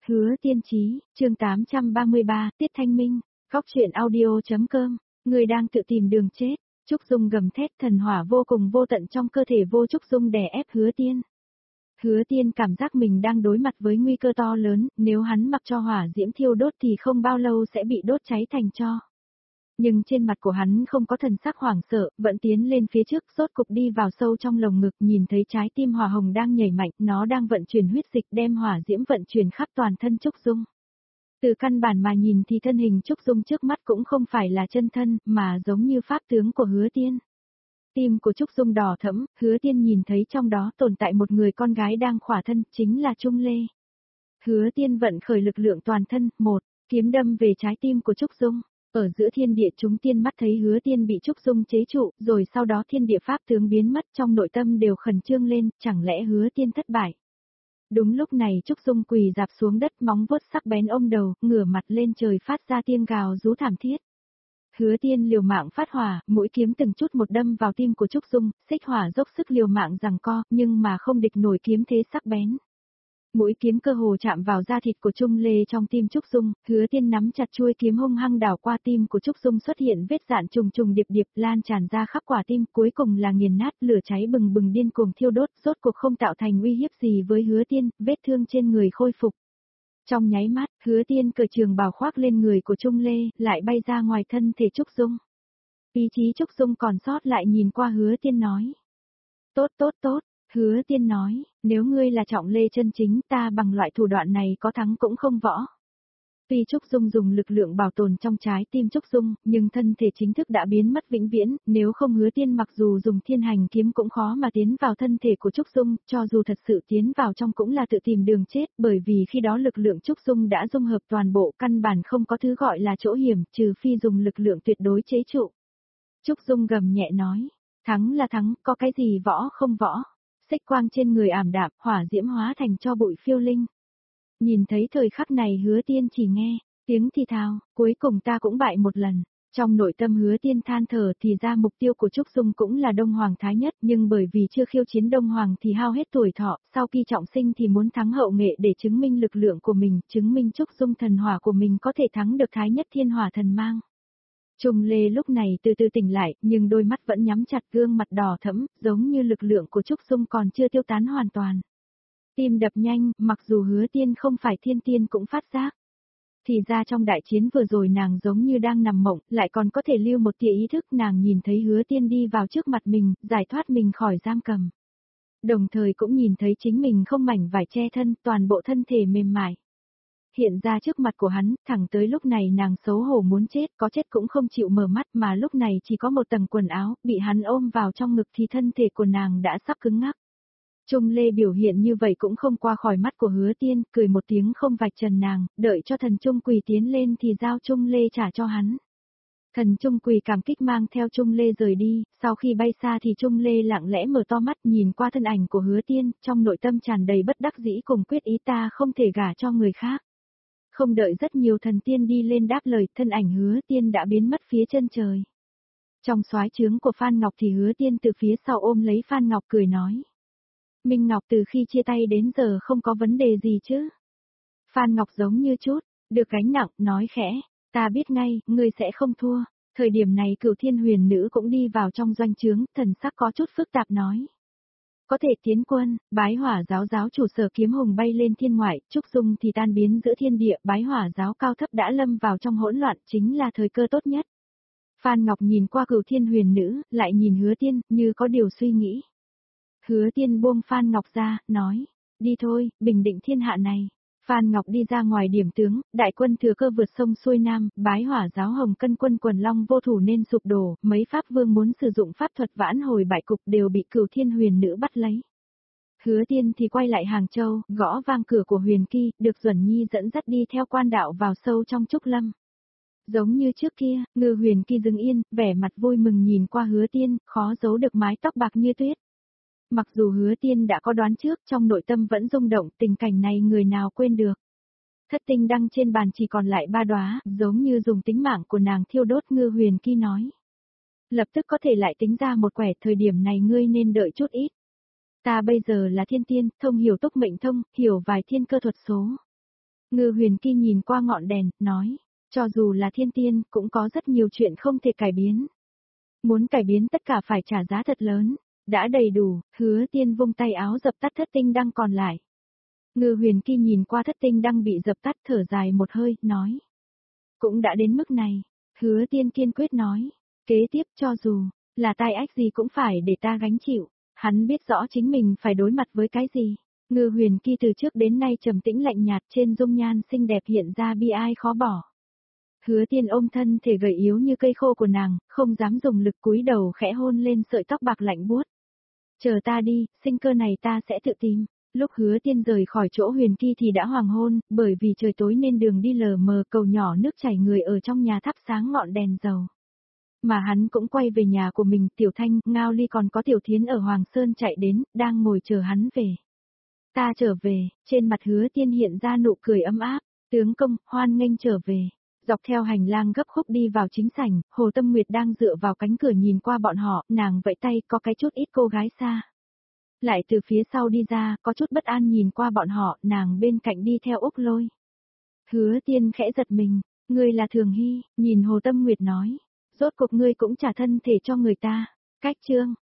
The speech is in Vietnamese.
Hứa Tiên Chí, chương 833, Tiết Thanh Minh, Góc truyện audio.com, người đang tự tìm đường chết. Trúc Dung gầm thét, thần hỏa vô cùng vô tận trong cơ thể vô Trúc Dung đè ép Hứa Tiên. Hứa Tiên cảm giác mình đang đối mặt với nguy cơ to lớn, nếu hắn mặc cho hỏa diễm thiêu đốt thì không bao lâu sẽ bị đốt cháy thành tro. Nhưng trên mặt của hắn không có thần sắc hoảng sợ, vẫn tiến lên phía trước, rốt cục đi vào sâu trong lồng ngực, nhìn thấy trái tim hỏa hồng đang nhảy mạnh, nó đang vận chuyển huyết dịch đem hỏa diễm vận chuyển khắp toàn thân Trúc Dung. Từ căn bản mà nhìn thì thân hình Trúc Dung trước mắt cũng không phải là chân thân, mà giống như pháp tướng của Hứa Tiên. Tim của Trúc Dung đỏ thẫm, Hứa Tiên nhìn thấy trong đó tồn tại một người con gái đang khỏa thân, chính là Trung Lê. Hứa Tiên vận khởi lực lượng toàn thân, một kiếm đâm về trái tim của Trúc Dung. Ở giữa thiên địa chúng tiên mắt thấy Hứa Tiên bị Trúc Dung chế trụ, rồi sau đó thiên địa pháp tướng biến mất, trong nội tâm đều khẩn trương lên, chẳng lẽ Hứa Tiên thất bại. Đúng lúc này Trúc Dung quỳ dạp xuống đất, móng vuốt sắc bén ôm đầu, ngửa mặt lên trời phát ra tiếng gào rú thảm thiết. Hứa Tiên liều mạng phát hỏa, mũi kiếm từng chút một đâm vào tim của Trúc Dung, xích hỏa dốc sức liều mạng giằng co, nhưng mà không địch nổi kiếm thế sắc bén. Mũi kiếm cơ hồ chạm vào da thịt của Trung Lê trong tim Trúc Dung, Hứa Tiên nắm chặt chuôi kiếm hung hăng đảo qua tim của Trúc Dung, xuất hiện vết rạn trùng trùng điệp điệp lan tràn ra khắp quả tim, cuối cùng là nghiền nát, lửa cháy bừng bừng điên cuồng thiêu đốt, rốt cuộc không tạo thành uy hiếp gì với Hứa Tiên, vết thương trên người khôi phục. Trong nháy mắt, Hứa Tiên cởi trường bào khoác lên người của Trung Lê, lại bay ra ngoài thân thể Trúc Dung. Ý chí Trúc Dung còn sót lại nhìn qua Hứa Tiên nói. Tốt tốt tốt. Hứa Tiên nói, nếu ngươi là Trọng Lê chân chính, ta bằng loại thủ đoạn này có thắng cũng không võ. Tuy Trúc Dung dùng lực lượng bảo tồn trong trái tim Trúc Dung, nhưng thân thể chính thức đã biến mất vĩnh viễn, nếu không Hứa Tiên mặc dù dùng thiên hành kiếm cũng khó mà tiến vào thân thể của Trúc Dung, cho dù thật sự tiến vào trong cũng là tự tìm đường chết, bởi vì khi đó lực lượng Trúc Dung đã dung hợp toàn bộ, căn bản không có thứ gọi là chỗ hiểm, trừ phi dùng lực lượng tuyệt đối chế trụ. Trúc Dung gầm nhẹ nói, thắng là thắng, có cái gì võ không võ. Xích quang trên người ảm đạm, hỏa diễm hóa thành cho bụi phiêu linh. Nhìn thấy thời khắc này Hứa Tiên chỉ nghe tiếng thì thào, cuối cùng ta cũng bại một lần. Trong nội tâm Hứa Tiên than thở, thì ra mục tiêu của Trúc Dung cũng là Đông Hoàng Thái Nhất, nhưng bởi vì chưa khiêu chiến Đông Hoàng thì hao hết tuổi thọ, sau khi trọng sinh thì muốn thắng hậu nghệ để chứng minh lực lượng của mình, chứng minh Trúc Dung thần hỏa của mình có thể thắng được Thái Nhất Thiên Hỏa Thần Mang. Trung Lê lúc này từ từ tỉnh lại, nhưng đôi mắt vẫn nhắm chặt, gương mặt đỏ thẫm, giống như lực lượng của Trúc Dung còn chưa tiêu tán hoàn toàn. Tim đập nhanh, mặc dù Hứa Tiên không phải thiên tiên cũng phát giác. Thì ra trong đại chiến vừa rồi nàng giống như đang nằm mộng, lại còn có thể lưu một tia ý thức, nàng nhìn thấy Hứa Tiên đi vào trước mặt mình, giải thoát mình khỏi giam cầm. Đồng thời cũng nhìn thấy chính mình không mảnh vải che thân, toàn bộ thân thể mềm mại. Hiện ra trước mặt của hắn, thẳng tới lúc này nàng xấu hổ muốn chết, có chết cũng không chịu mở mắt, mà lúc này chỉ có một tầng quần áo, bị hắn ôm vào trong ngực thì thân thể của nàng đã sắp cứng ngắc. Trung Lê biểu hiện như vậy cũng không qua khỏi mắt của Hứa Tiên, cười một tiếng không vạch trần nàng, đợi cho thần Trung Quỳ tiến lên thì giao Trung Lê trả cho hắn. Thần Trung Quỳ cảm kích mang theo Trung Lê rời đi, sau khi bay xa thì Trung Lê lặng lẽ mở to mắt nhìn qua thân ảnh của Hứa Tiên, trong nội tâm tràn đầy bất đắc dĩ cùng quyết ý, ta không thể gả cho người khác. Không đợi rất nhiều thần tiên đi lên đáp lời, thân ảnh Hứa Tiên đã biến mất phía chân trời. Trong soái trướng của Phan Ngọc thì Hứa Tiên từ phía sau ôm lấy Phan Ngọc cười nói. Minh Ngọc từ khi chia tay đến giờ không có vấn đề gì chứ? Phan Ngọc giống như chút được gánh nặng, nói khẽ, ta biết ngay, ngươi sẽ không thua. Thời điểm này Cửu Thiên Huyền Nữ cũng đi vào trong doanh trướng, thần sắc có chút phức tạp nói. Có thể tiến quân, Bái Hỏa giáo giáo chủ Sở Kiếm Hùng bay lên thiên ngoại, Trúc Dung thì tan biến giữa thiên địa, Bái Hỏa giáo cao thấp đã lâm vào trong hỗn loạn, chính là thời cơ tốt nhất. Phan Ngọc nhìn qua Cửu Thiên Huyền Nữ, lại nhìn Hứa Tiên, như có điều suy nghĩ. Hứa Tiên buông Phan Ngọc ra, nói, đi thôi, bình định thiên hạ này. Phan Ngọc đi ra ngoài điểm tướng, đại quân thừa cơ vượt sông xuôi nam, Bái Hỏa giáo Hồng Cân quân quần long vô thủ nên sụp đổ, mấy pháp vương muốn sử dụng pháp thuật vãn hồi bại cục đều bị Cửu Thiên Huyền Nữ bắt lấy. Hứa Tiên thì quay lại Hàng Châu, gõ vang cửa của Huyền Kỳ, được Duẩn Nhi dẫn dắt đi theo quan đạo vào sâu trong trúc lâm. Giống như trước kia, Ngư Huyền Kỳ dừng yên, vẻ mặt vui mừng nhìn qua Hứa Tiên, khó giấu được mái tóc bạc như tuyết. Mặc dù Hứa Tiên đã có đoán trước, trong nội tâm vẫn rung động, tình cảnh này người nào quên được. Thất tinh đăng trên bàn chỉ còn lại 3 đóa, giống như dùng tính mạng của nàng thiêu đốt. Ngư Huyền Kỳ nói. Lập tức có thể lại tính ra một quẻ, thời điểm này ngươi nên đợi chút ít. Ta bây giờ là thiên tiên, thông hiểu túc mệnh thông, hiểu vài thiên cơ thuật số. Ngư Huyền Kỳ nhìn qua ngọn đèn, nói, cho dù là thiên tiên, cũng có rất nhiều chuyện không thể cải biến. Muốn cải biến tất cả phải trả giá thật lớn. Đã đầy đủ, Hứa Tiên vung tay áo dập tắt thất tinh đăng còn lại. Ngư Huyền Kỳ nhìn qua thất tinh đăng bị dập tắt thở dài một hơi, nói. Cũng đã đến mức này. Hứa Tiên kiên quyết nói. Kế tiếp cho dù là tai ách gì cũng phải để ta gánh chịu. Hắn biết rõ chính mình phải đối mặt với cái gì. Ngư Huyền Kỳ từ trước đến nay trầm tĩnh lạnh nhạt, trên dung nhan xinh đẹp hiện ra bi ai khó bỏ. Hứa Tiên ôm thân thể gầy yếu như cây khô của nàng, không dám dùng lực, cúi đầu khẽ hôn lên sợi tóc bạc lạnh buốt. Chờ ta đi, sinh cơ này ta sẽ tự tìm. Lúc Hứa Tiên rời khỏi chỗ Huyền Kỳ thì đã hoàng hôn, bởi vì trời tối nên đường đi lờ mờ, cầu nhỏ nước chảy, người ở trong nhà thắp sáng ngọn đèn dầu. Mà hắn cũng quay về nhà của mình, Tiểu Thanh, Ngao Ly còn có Tiểu Thiến ở Hoàng Sơn chạy đến, đang ngồi chờ hắn về. Ta trở về, trên mặt Hứa Tiên hiện ra nụ cười ấm áp, tướng công, hoan nghênh trở về. Dọc theo hành lang gấp khúc đi vào chính sảnh, Hồ Tâm Nguyệt đang dựa vào cánh cửa nhìn qua bọn họ, nàng vẫy tay, có cái chút ít cô gái xa. Lại từ phía sau đi ra, có chút bất an nhìn qua bọn họ, nàng bên cạnh đi theo Úc Lôi. Hứa Tiên khẽ giật mình, ngươi là Thường Hy, nhìn Hồ Tâm Nguyệt nói. Rốt cuộc ngươi cũng trả thân thể cho người ta. Cách chương